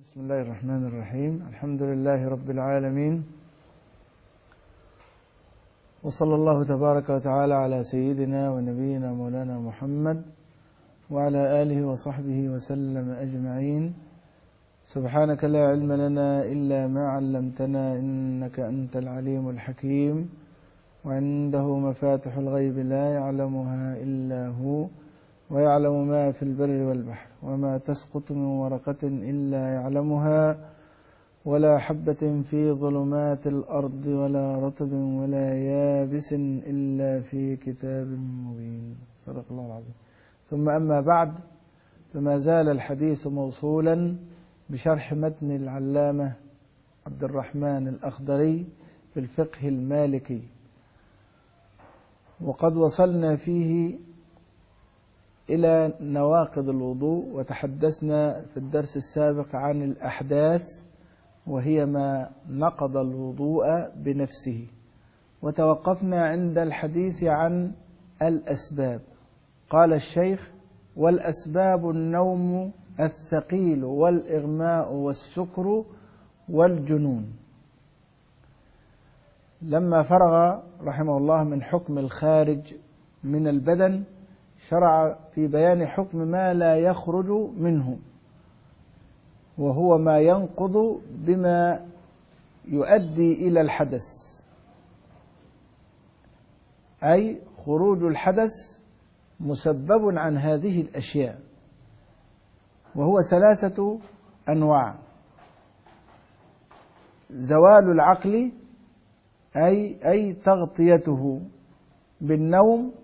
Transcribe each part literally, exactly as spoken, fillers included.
بسم الله الرحمن الرحيم. الحمد لله رب العالمين، وصلى الله تبارك وتعالى على سيدنا ونبينا مولانا محمد وعلى آله وصحبه وسلم أجمعين. سبحانك لا علم لنا إلا ما علمتنا إنك أنت العليم الحكيم، وعنده مفاتح الغيب لا يعلمها إلا هو، ويعلم ما في البر والبحر، وما تسقط من ورقة إلا يعلمها، ولا حبة في ظلمات الأرض ولا رطب ولا يابس إلا في كتاب مبين. صدق الله العظيم. ثم أما بعد، فما زال الحديث موصولا بشرح متن العلامة عبد الرحمن الأخضري في الفقه المالكي، وقد وصلنا فيه إلى نواقض الوضوء، وتحدثنا في الدرس السابق عن الأحداث وهي ما نقض الوضوء بنفسه، وتوقفنا عند الحديث عن الأسباب. قال الشيخ: والأسباب النوم الثقيل والإغماء والسكر والجنون. لما فرغ رحمه الله من حكم الخارج من البدن، شرع في بيان حكم ما لا يخرج منه، وهو ما ينقض بما يؤدي إلى الحدث، أي خروج الحدث مسبب عن هذه الأشياء، وهو ثلاثة أنواع: زوال العقل، أي أي تغطيته بالنوم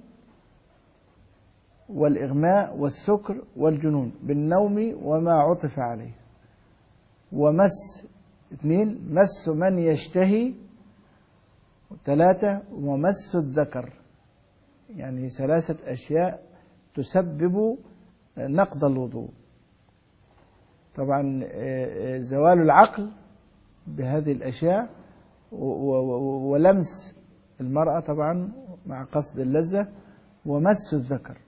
والإغماء والسكر والجنون، بالنوم وما عطف عليه، ومس اثنين مس من يشتهي، ثلاثة ومس الذكر. يعني ثلاثة أشياء تسبب نقض الوضوء. طبعا زوال العقل بهذه الأشياء، ولمس المرأة طبعا مع قصد اللذة، ومس الذكر.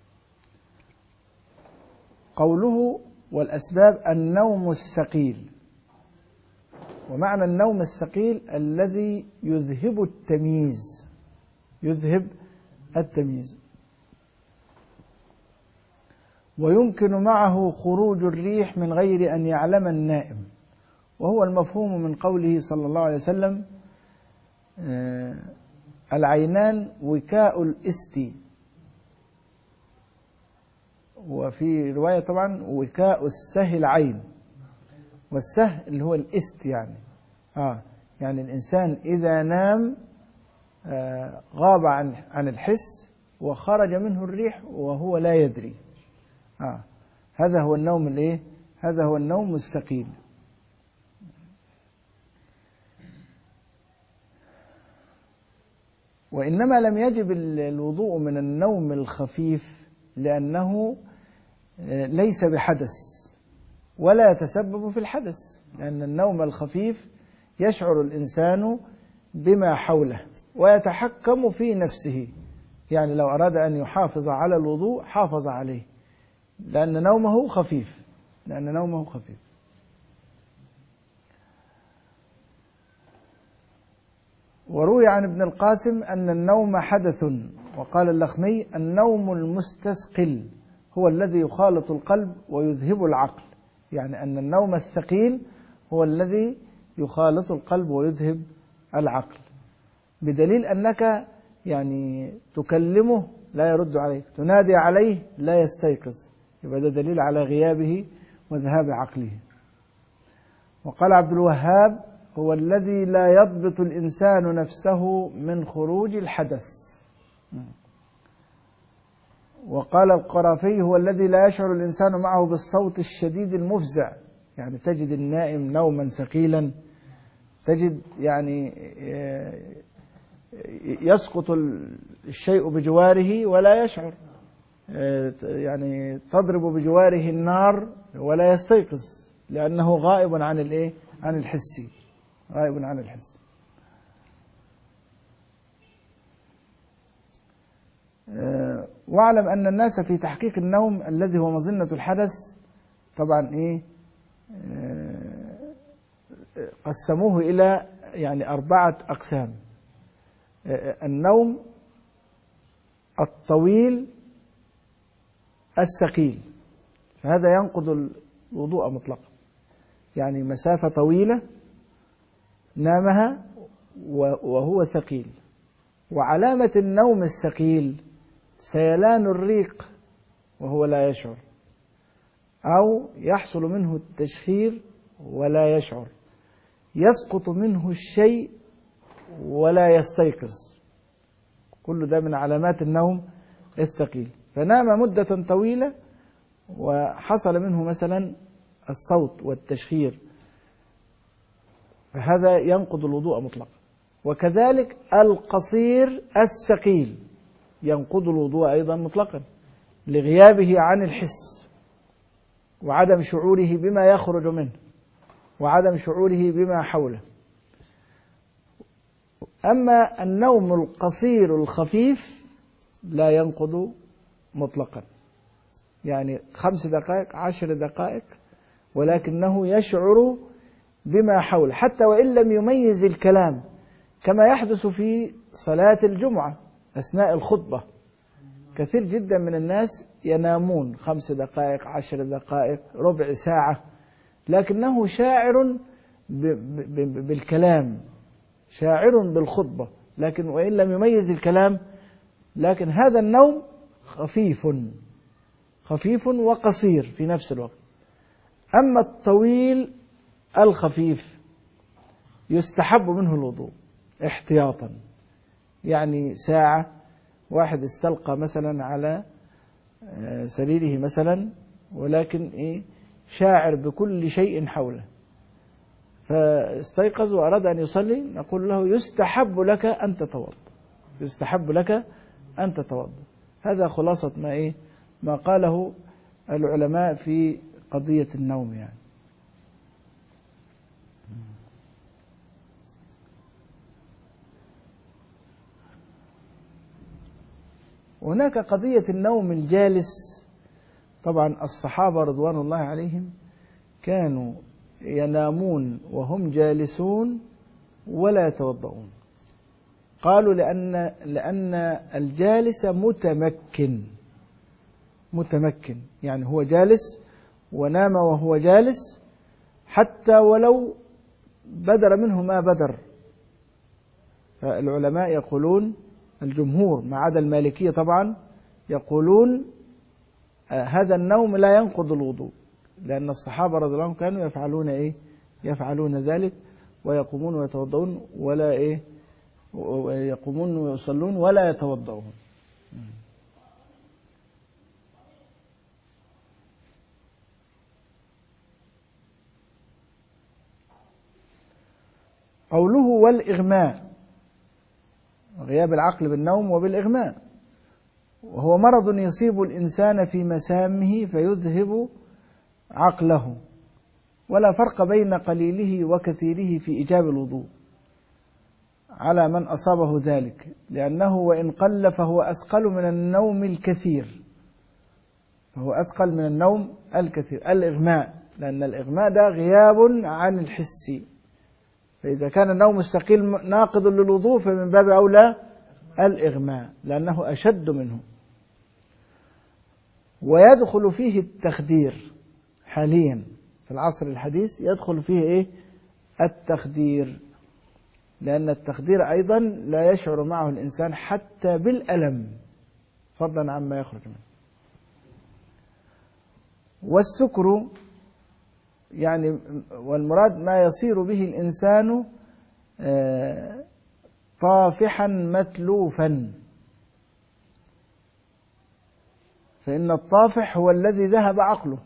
قوله والأسباب النوم الثقيل، ومعنى النوم الثقيل الذي يذهب التمييز، يذهب التمييز، ويمكن معه خروج الريح من غير أن يعلم النائم، وهو المفهوم من قوله صلى الله عليه وسلم: العينان وكاء الاستي، وفي رواية طبعا وكاء السه العين، والسه اللي هو الاست، يعني آه يعني الإنسان إذا نام آه غاب عن عن الحس وخرج منه الريح وهو لا يدري. آه هذا هو النوم الايه هذا هو النوم الثقيل. وإنما لم يجب الوضوء من النوم الخفيف لأنه ليس بحدث ولا يتسبب في الحدث، لأن النوم الخفيف يشعر الإنسان بما حوله ويتحكم في نفسه، يعني لو أراد أن يحافظ على الوضوء حافظ عليه، لأن نومه خفيف لأن نومه خفيف. وروي عن ابن القاسم أن النوم حدث، وقال اللخمي: النوم المستثقل هو الذي يخالط القلب ويذهب العقل، يعني أن النوم الثقيل هو الذي يخالط القلب ويذهب العقل، بدليل أنك يعني تكلمه لا يرد عليك، تنادي عليه لا يستيقظ، يبقى ده دليل على غيابه وذهاب عقله. وقال عبد الوهاب: هو الذي لا يضبط الإنسان نفسه من خروج الحدث. وقال القرافي: هو الذي لا يشعر الإنسان معه بالصوت الشديد المفزع، يعني تجد النائم نوما ثقيلا، تجد يعني يسقط الشيء بجواره ولا يشعر، يعني تضرب بجواره النار ولا يستيقظ، لأنه غائب عن الايه عن الحس غائب عن الحس. واعلم أن الناس في تحقيق النوم الذي هو مظنة الحدث طبعا إيه قسموه إلى يعني أربعة أقسام. النوم الطويل الثقيل، فهذا ينقض الوضوء مطلقا، يعني مسافة طويلة نامها وهو ثقيل. وعلامة النوم الثقيل سيلان الريق وهو لا يشعر، أو يحصل منه التشخير ولا يشعر، يسقط منه الشيء ولا يستيقظ، كل ده من علامات النوم الثقيل. فنام مدة طويلة وحصل منه مثلا الصوت والتشخير، فهذا ينقض الوضوء مطلقا. وكذلك القصير الثقيل ينقض الوضوء أيضا مطلقا لغيابه عن الحس وعدم شعوره بما يخرج منه وعدم شعوره بما حوله. أما النوم القصير الخفيف لا ينقض مطلقا، يعني خمس دقائق عشر دقائق، ولكنه يشعر بما حوله حتى وإن لم يميز الكلام، كما يحدث في صلاة الجمعة أثناء الخطبة. كثير جدا من الناس ينامون خمس دقائق عشر دقائق ربع ساعة، لكنه شاعر بالكلام، شاعر بالخطبة، لكن وإن لم يميز الكلام، لكن هذا النوم خفيف خفيف وقصير في نفس الوقت. أما الطويل الخفيف يستحب منه الوضوء احتياطا، يعني ساعة، واحد استلقى مثلا على سريره مثلا، ولكن إيه شاعر بكل شيء حوله، فاستيقظ وأراد أن يصلي، نقول له يستحب لك أن تتوضأ، يستحب لك أن تتوضأ. هذا خلاصة ما إيه ما قاله العلماء في قضية النوم. يعني هناك قضية النوم الجالس. طبعا الصحابة رضوان الله عليهم كانوا ينامون وهم جالسون ولا يتوضؤون. قالوا لأن لأن الجالس متمكن متمكن يعني هو جالس ونام وهو جالس، حتى ولو بدر منه ما بدر. فالعلماء يقولون، الجمهور ما عدا المالكية طبعا، يقولون هذا النوم لا ينقض الوضوء، لأن الصحابة رضي الله عنهم كانوا يفعلون إيه يفعلون ذلك، ويقومون ويتوضؤون ولا إيه ويقومون ويصلون ولا يتوضؤون. قوله والإغماء، غياب العقل بالنوم وبالإغماء، وهو مرض يصيب الإنسان في مسامه فيذهب عقله، ولا فرق بين قليله وكثيره في إيجاب الوضوء على من أصابه ذلك، لأنه وإن قل فهو أثقل من النوم الكثير، فهو أثقل من النوم الكثير. الإغماء، لأن الإغماء ده غياب عن الحس، فإذا كان النوم الثقيل ناقض للوضوء فمن باب أولى الإغماء، لأنه أشد منه. ويدخل فيه التخدير حاليا في العصر الحديث، يدخل فيه إيه التخدير، لأن التخدير أيضا لا يشعر معه الإنسان حتى بالألم، فضلا عما يخرج منه. والسكر يعني والمراد ما يصير به الإنسان طافحا متلوفا، فإن الطافح هو الذي ذهب عقله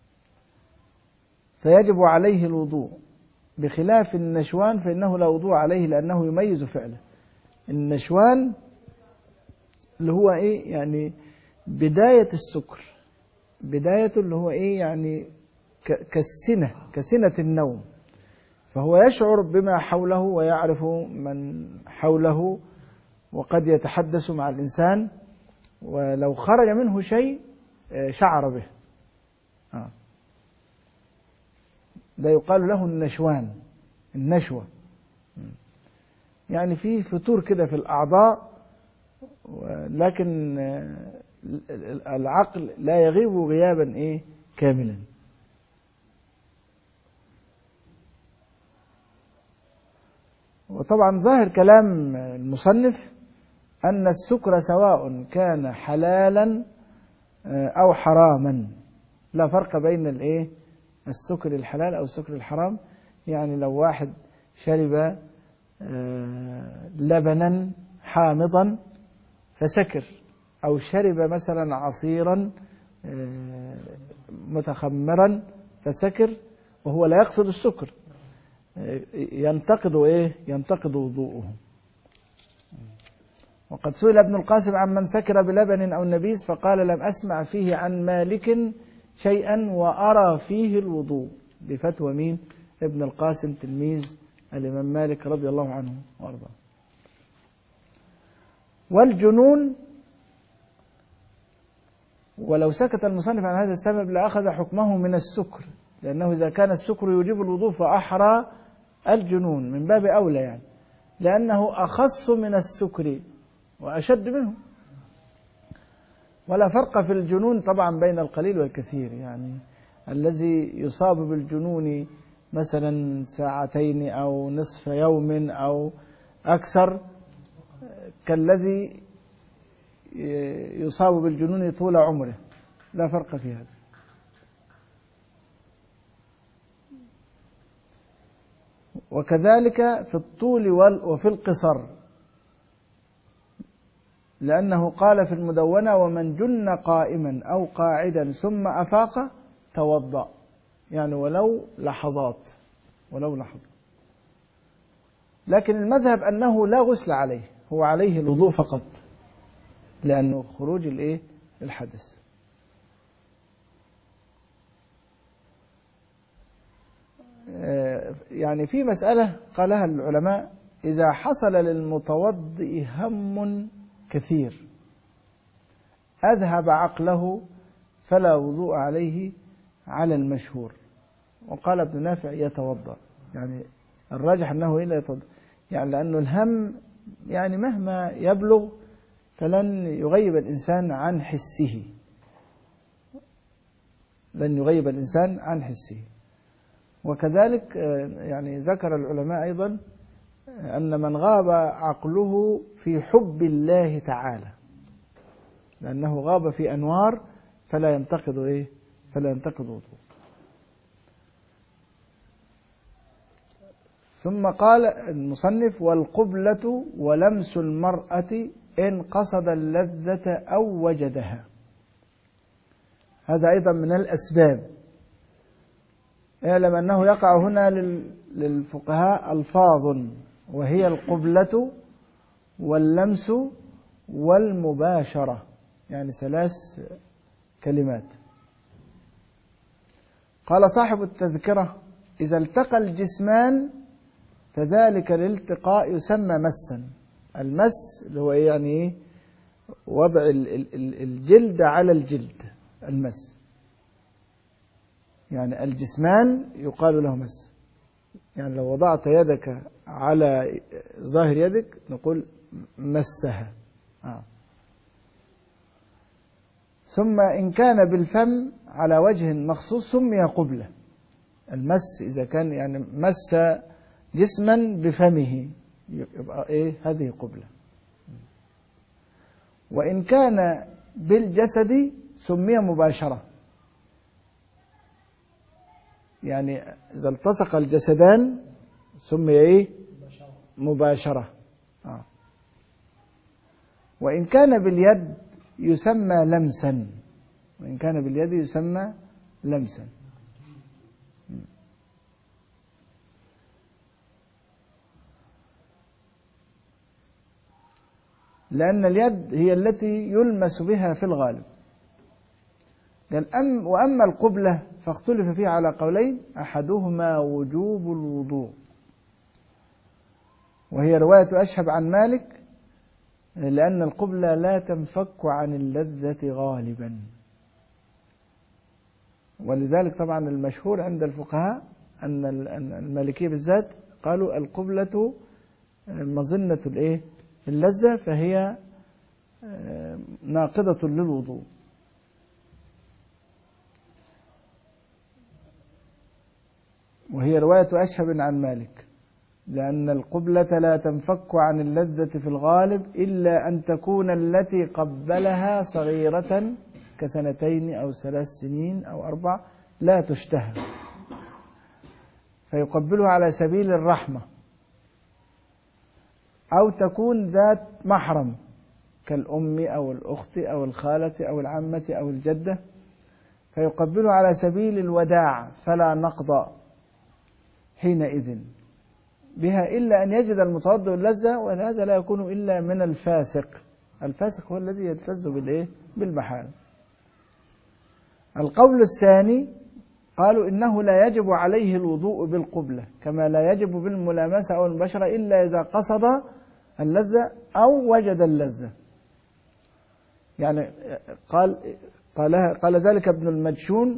فيجب عليه الوضوء، بخلاف النشوان فإنه لا وضوء عليه لأنه يميز فعله. النشوان اللي هو إيه يعني بداية السكر، بدايته اللي هو إيه يعني كالسنة كسنة النوم، فهو يشعر بما حوله ويعرف من حوله، وقد يتحدث مع الإنسان ولو خرج منه شيء شعر به. آه. ده يقال له النشوان، النشوة، يعني في فتور كده في الأعضاء، لكن العقل لا يغيب غيابا إيه كاملا. وطبعا ظاهر كلام المصنف أن السكر سواء كان حلالا أو حراما، لا فرق بين الإيه السكر الحلال أو السكر الحرام. يعني لو واحد شرب لبنا حامضا فسكر، أو شرب مثلا عصيرا متخمرا فسكر وهو لا يقصد السكر، ينتقض إيه ينتقض وضوءه. وقد سئل ابن القاسم عن من سكر بلبن أو نبيذ فقال لم أسمع فيه عن مالك شيئا وأرى فيه الوضوء. دي فتوى مين؟ ابن القاسم تلميذ الإمام مالك رضي الله عنه وأرضاه. والجنون، ولو سكت المصنف عن هذا السبب لأخذ حكمه من السكر، لأنه إذا كان السكر يجيب الوضوء فأحرى الجنون من باب أولى، يعني لأنه أخص من السكر وأشد منه. ولا فرق في الجنون طبعا بين القليل والكثير، يعني الذي يصاب بالجنون مثلا ساعتين أو نصف يوم أو أكثر كالذي يصاب بالجنون طول عمره، لا فرق في هذا. وكذلك في الطول وفي القصر، لأنه قال في المدونة ومن جن قائما أو قاعدا ثم أفاق توضأ، يعني ولو لحظات ولو لحظات. لكن المذهب أنه لا غسل عليه، هو عليه الوضوء فقط، لأنه خروج الإيه الحدث. يعني في مسألة قالها العلماء: إذا حصل للمتوضئ هم كثير أذهب عقله فلا وضوء عليه على المشهور. وقال ابن نافع يتوضأ، يعني الراجح أنه إلا يتوضأ، يعني لأنه الهم يعني مهما يبلغ فلن يغيب الإنسان عن حسه، لن يغيب الإنسان عن حسه. وكذلك يعني ذكر العلماء أيضا أن من غاب عقله في حب الله تعالى، لأنه غاب في أنوار فلا ينتقض إيه فلا ينتقض وضوء. ثم قال المصنف: والقبلة ولمس المرأة إن قصد اللذة أو وجدها. هذا أيضا من الأسباب. اعلم أنه يقع هنا للفقهاء ألفاظ، وهي القبلة واللمس والمباشرة، يعني ثلاث كلمات. قال صاحب التذكرة: إذا التقى الجسمان فذلك الالتقاء يسمى مسا. المس اللي هو يعني وضع الجلد على الجلد، المس، يعني الجسمان يقال له مس. يعني لو وضعت يدك على ظاهر يدك نقول مسها. آه. ثم إن كان بالفم على وجه مخصوص سمي قبلة. المس إذا كان يعني مس جسما بفمه يبقى إيه هذه قبلة. وإن كان بالجسد سمي مباشرة، يعني إذا التصق الجسدان سمي إيه مباشرة. آه. وإن كان باليد يسمى لمسا، وإن كان باليد يسمى لمسا. لأن اليد هي التي يلمس بها في الغالب. أم وأما القبلة فاختلف فيها على قولين: أحدهما وجوب الوضوء، وهي رواية أشهب عن مالك، لأن القبلة لا تنفك عن اللذة غالبا. ولذلك طبعا المشهور عند الفقهاء أن المالكية بالذات قالوا القبلة مظنة الإيه اللذة، فهي ناقضة للوضوء. وهي رواية أشهب عن مالك، لأن القبلة لا تنفك عن اللذة في الغالب إلا أن تكون التي قبلها صغيرة كسنتين أو ثلاث سنين أو أربع لا تشتهى، فيقبلها على سبيل الرحمة، أو تكون ذات محرم كالأم أو الأخت أو الخالة أو العمة أو الجدة، فيقبلها على سبيل الوداع فلا نقض حينئذ بها إلا أن يجد المتوضئ اللذة، وهذا لا يكون إلا من الفاسق. الفاسق هو الذي يلتذ بالإيه بالمحال. القول الثاني قالوا إنه لا يجب عليه الوضوء بالقبلة كما لا يجب بالملامسة أو المباشرة إلا إذا قصد اللذة أو وجد اللذة. يعني قال قال, قال ذلك ابن المجشون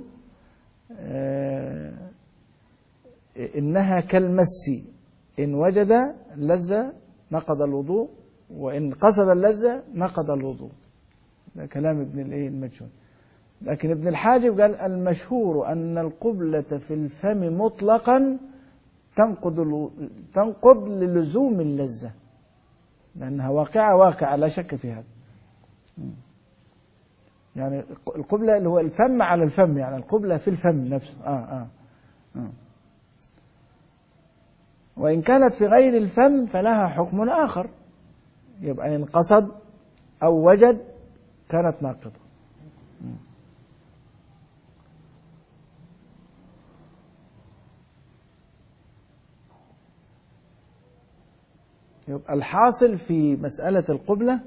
إنها كالمس، إن وجد اللذة نقض الوضوء، وإن قصد اللذة نقض الوضوء. ده كلام ابن المجشون. لكن ابن الحاجب قال المشهور أن القبلة في الفم مطلقا تنقض تنقض للزوم اللذة، لأنها واقعة واقعة لا شك في هذا. يعني القبلة اللي هو الفم على الفم، يعني القبلة في الفم نفسه. آه آه آه. وإن كانت في غير الفم فلها حكم آخر، يبقى إن قصد أو وجد كانت ناقضة. يبقى الحاصل في مسألة القبلة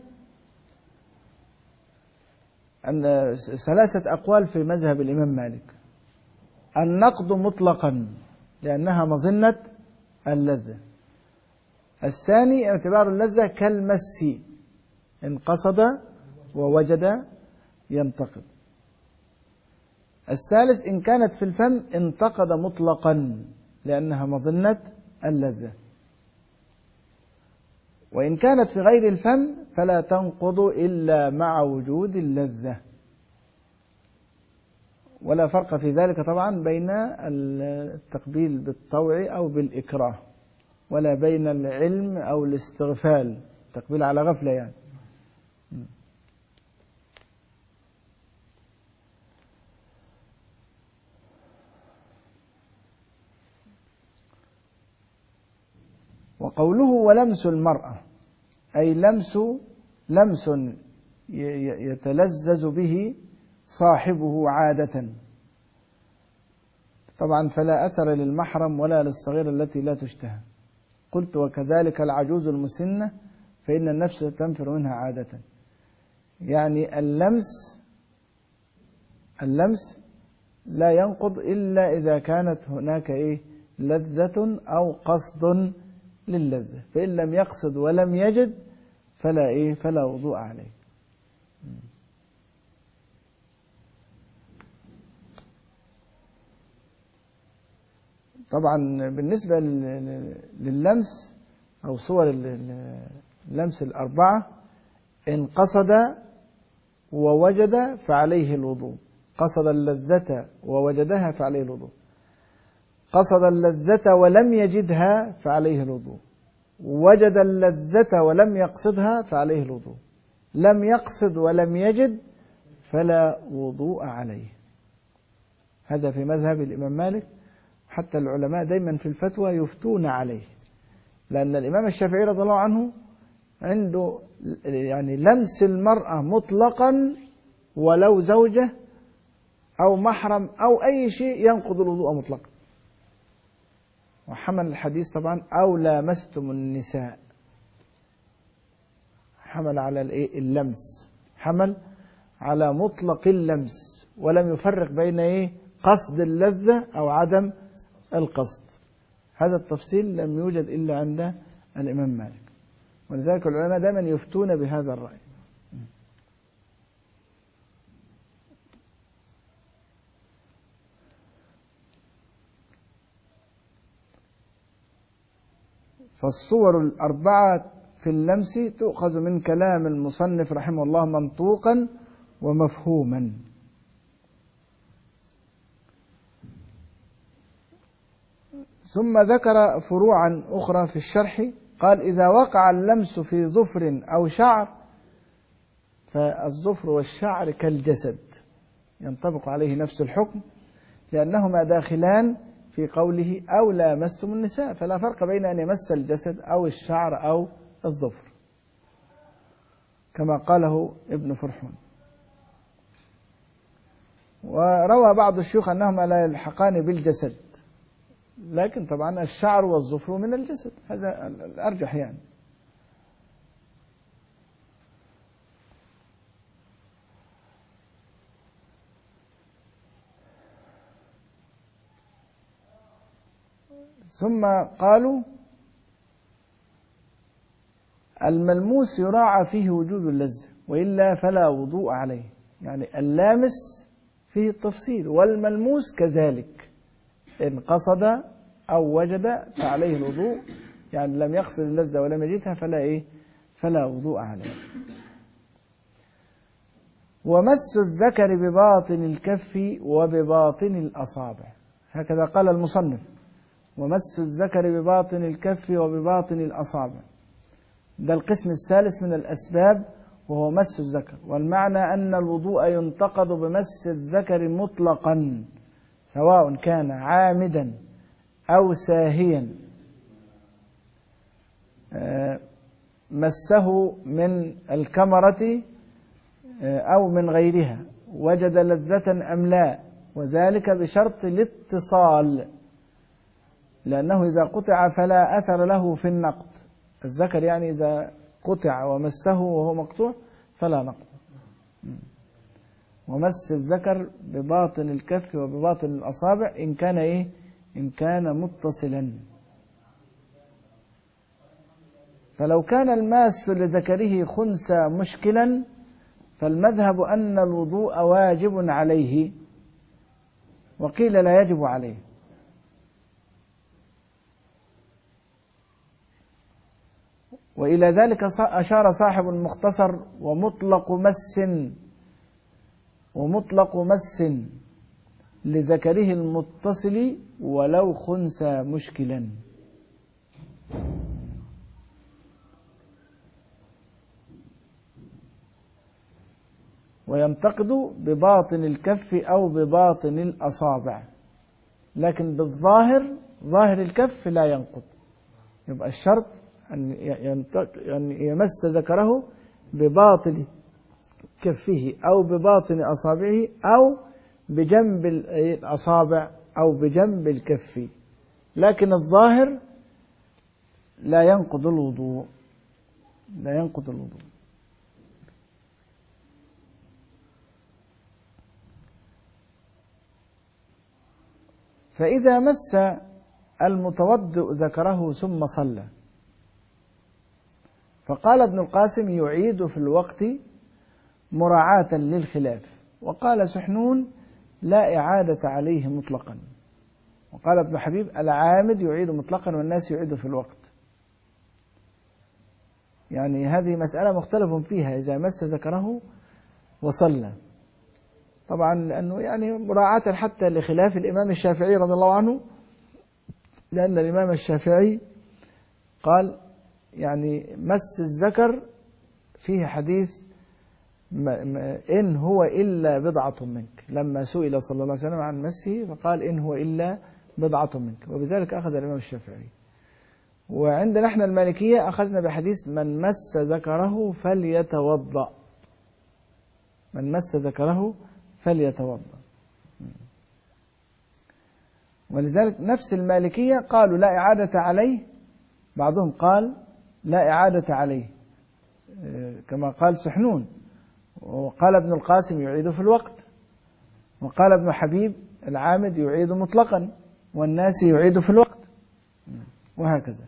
أن ثلاثة أقوال في مذهب الإمام مالك. النقض مطلقا لأنها مظنة اللذة. الثاني اعتبار اللذة كالمس، إن قصد ووجد ينتقد. الثالث إن كانت في الفم انتقد مطلقا لأنها مظنة اللذة. وإن كانت في غير الفم فلا تنقض إلا مع وجود اللذة. ولا فرق في ذلك طبعا بين التقبيل بالطوع أو بالإكراه، ولا بين العلم أو الاستغفال، تقبيل على غفلة يعني. وقوله ولمس المرأة أي لمس لمس يتلذذ به صاحبه عادة، طبعا فلا أثر للمحرم ولا للصغيرة التي لا تشتهى. قلت وكذلك العجوز المسنة فإن النفس تنفر منها عادة. يعني اللمس اللمس لا ينقض إلا إذا كانت هناك إيه لذة أو قصد للذة، فإن لم يقصد ولم يجد فلا إيه فلا وضوء عليه. طبعا بالنسبة لللمس أو صور اللمس الأربعة، إن قصد ووجد فعليه الوضوء، قصد اللذة ووجدها فعليه الوضوء، قصد اللذة ولم يجدها فعليه الوضوء، وجد اللذة ولم يقصدها فعليه الوضوء، لم يقصد ولم يجد فلا وضوء عليه. هذا في مذهب الإمام مالك، حتى العلماء دايما في الفتوى يفتون عليه، لأن الإمام الشافعي رضي الله عنه عنده يعني لمس المرأة مطلقا ولو زوجة أو محرم أو أي شيء ينقض الوضوء مطلقا، وحمل الحديث طبعا أو لامستم النساء، حمل على اللمس، حمل على مطلق اللمس، ولم يفرق بين إيه قصد اللذة أو عدم القصد. هذا التفصيل لم يوجد إلا عند الإمام مالك، ولذلك العلماء دائما يفتون بهذا الرأي. فالصور الأربعة في اللمس تؤخذ من كلام المصنف رحمه الله منطوقا ومفهوما. ثم ذكر فروعا أخرى في الشرح، قال إذا وقع اللمس في ظفر أو شعر فالظفر والشعر كالجسد ينطبق عليه نفس الحكم، لأنهما داخلان في قوله أو لامستم النساء، فلا فرق بين أن يمس الجسد أو الشعر أو الظفر كما قاله ابن فرحون. وروى بعض الشيوخ أنهما لا يلحقان بالجسد، لكن طبعا الشعر والظفر من الجسد، هذا الأرجح يعني. ثم قالوا الملموس يراعى فيه وجود اللذة وإلا فلا وضوء عليه، يعني اللامس فيه التفصيل والملموس كذلك، إن قصد أو وجد فعليه الوضوء، يعني لم يقصد اللذة ولم يجدها فلا إيه فلا وضوء عليه. ومس الذكر بباطن الكف وبباطن الأصابع، هكذا قال المصنف، ومس الذكر بباطن الكف وبباطن الأصابع، ده القسم الثالث من الأسباب وهو مس الذكر. والمعنى أن الوضوء ينتقض بمس الذكر مطلقا سواء كان عامدا أو ساهيا، مسه من الكمرة أو من غيرها، وجد لذة أم لا، وذلك بشرط الاتصال، لأنه إذا قطع فلا أثر له في النقض. الذكر يعني إذا قطع ومسه وهو مقطوع فلا نقض. ومس الذكر بباطن الكف وبباطن الأصابع إن كان إيه إن كان متصلا. فلو كان الماس لذكره خنثى مشكلا فالمذهب أن الوضوء واجب عليه، وقيل لا يجب عليه. وإلى ذلك أشار صاحب المختصر ومطلق مس ومطلق مس لذكره المتصل ولو خنثى مشكلا. وينتقد بباطن الكف أو بباطن الأصابع، لكن بالظاهر ظاهر الكف لا ينقض. يبقى الشرط أن يمس ذكره بباطن كفه أو بباطن أصابعه أو بجنب الأصابع أو بجنب الكف، لكن الظاهر لا ينقض الوضوء لا ينقض الوضوء. فإذا مس المتوضئ ذكره ثم صلى، فقال ابن القاسم يعيد في الوقت مراعاة للخلاف، وقال سحنون لا إعادة عليه مطلقا، وقال ابن حبيب العامد يعيد مطلقا والناس يعيد في الوقت. يعني هذه مسألة مختلف فيها إذا مس ذكره وصلى، طبعا لأنه يعني مراعاة حتى لخلاف الإمام الشافعي رضي الله عنه، لأن الإمام الشافعي قال يعني مس الذكر فيه حديث إن هو إلا بضعة منك، لما سئل صلى الله عليه وسلم عن مسه فقال إن هو إلا بضعة منك، وبذلك أخذ الإمام الشافعي. وعندنا احنا المالكية أخذنا بحديث من مس ذكره فليتوضأ، من مس ذكره فليتوضأ. ولذلك نفس المالكية قالوا لا إعادة عليه، بعضهم قال لا إعادة عليه كما قال سحنون، وقال ابن القاسم يعيد في الوقت، وقال ابن حبيب العامد يعيد مطلقا والناس يعيد في الوقت، وهكذا.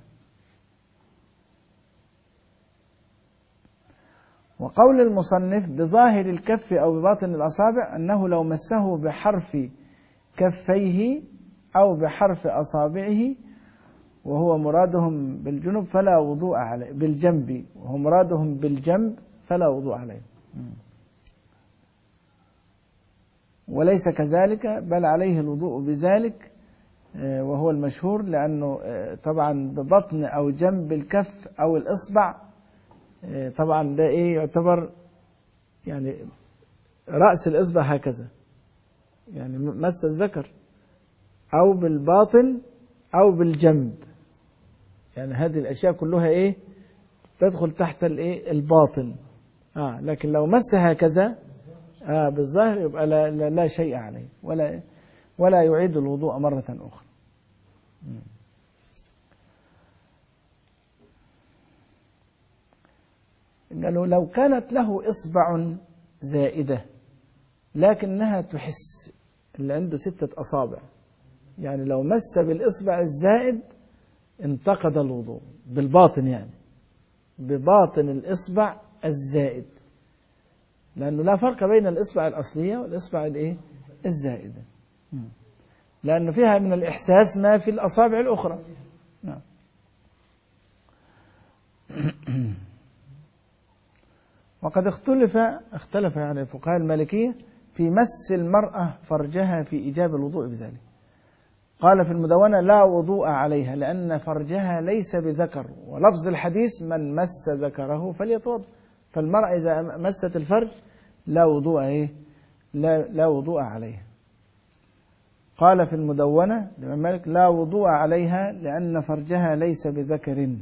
وقول المصنف بظاهر الكف أو بباطن الأصابع أنه لو مسه بحرف كفيه أو بحرف أصابعه وهو مرادهم بالجنب فلا وضوء عليه، بالجنب وهو مرادهم بالجنب فلا وضوء عليه. وليس كذلك، بل عليه الوضوء بذلك وهو المشهور، لأنه طبعا ببطن أو جنب الكف أو الإصبع، طبعا ده إيه يعتبر يعني رأس الإصبع هكذا، يعني مس الذكر، أو بالباطن أو بالجنب، يعني هذه الأشياء كلها إيه تدخل تحت الإيه الباطن. آه لكن لو مس هكذا آه بالظاهر يبقى لا, لا, لا شيء عليه، ولا ولا يعيد الوضوء مرة أخرى. قالوا لو كانت له إصبع زائدة لكنها تحس، اللي عنده ستة أصابع، يعني لو مس بالإصبع الزائد انتقد الوضوء بالباطن، يعني بباطن الإصبع الزائد، لأنه لا فرق بين الإصبع الأصلية والإصبع الإيه الزائدة، لأنه فيها من الإحساس ما في الأصابع الأخرى. نعم. وقد اختلف اختلف يعني الفقهاء المالكية في مس المرأة فرجها في إيجاب الوضوء بذلك. قال في المدونة لا وضوء عليها لأن فرجها ليس بذكر، ولفظ الحديث من مس ذكره فليتوضأ، فالمرأة إذا مست الفرج لا وضوء إيه لا, لا وضوء عليها. قال في المدونة الإمام مالك لا وضوء عليها لأن فرجها ليس بذكر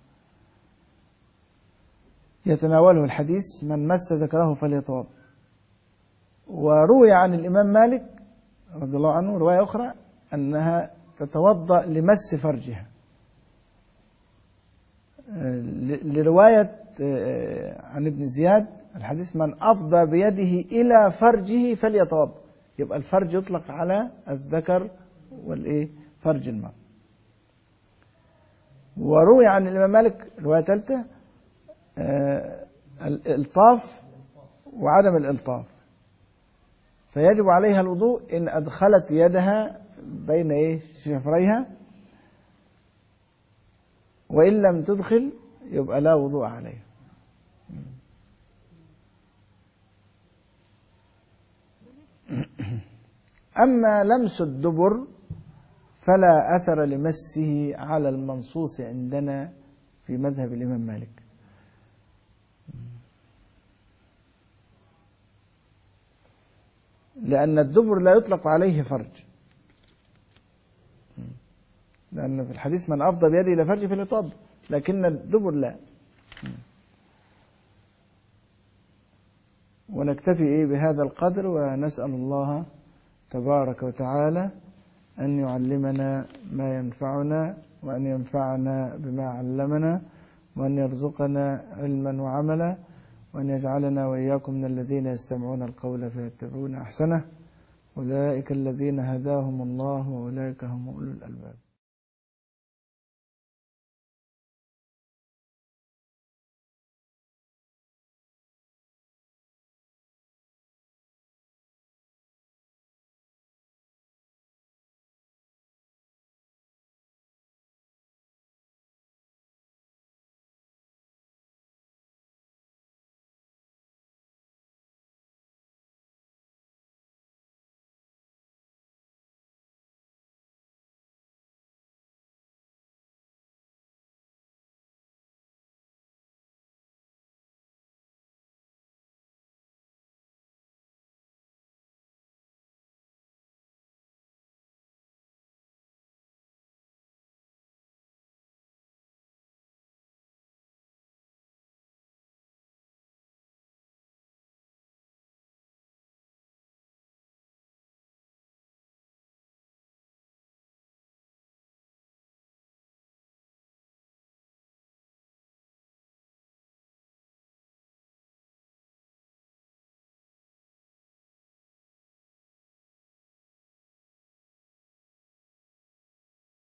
يتناوله الحديث من مس ذكره فليتوضأ. وروي عن الإمام مالك رضي الله عنه رواية أخرى أنها تتوضأ لمس فرجها، لرواية عن ابن زياد الحديث من أفضى بيده إلى فرجه فليتوضأ، يبقى الفرج يطلق على الذكر والإيه فرج المرء. وروي عن الإمام مالك رواية ثالثة الإلطاف وعدم الإلطاف، فيجب عليها الوضوء إن أدخلت يدها بين إيه شفريها، وإن لم تدخل يبقى لا وضوء عليها. أما لمس الدبر فلا أثر لمسه على المنصوص عندنا في مذهب الإمام مالك، لأن الدبر لا يطلق عليه فرج، لأن في الحديث من أفضى بيده إلى فرجه فليتوضأ، لكن الدبر لا. ونكتفي إيه بهذا القدر، ونسأل الله تبارك وتعالى أن يعلمنا ما ينفعنا، وأن ينفعنا بما علمنا، وأن يرزقنا علما وعملا، وأن يجعلنا وإياكم من الذين يستمعون القول فيتبعون أحسنه، أولئك الذين هداهم الله وأولئك هم أولو الألباب.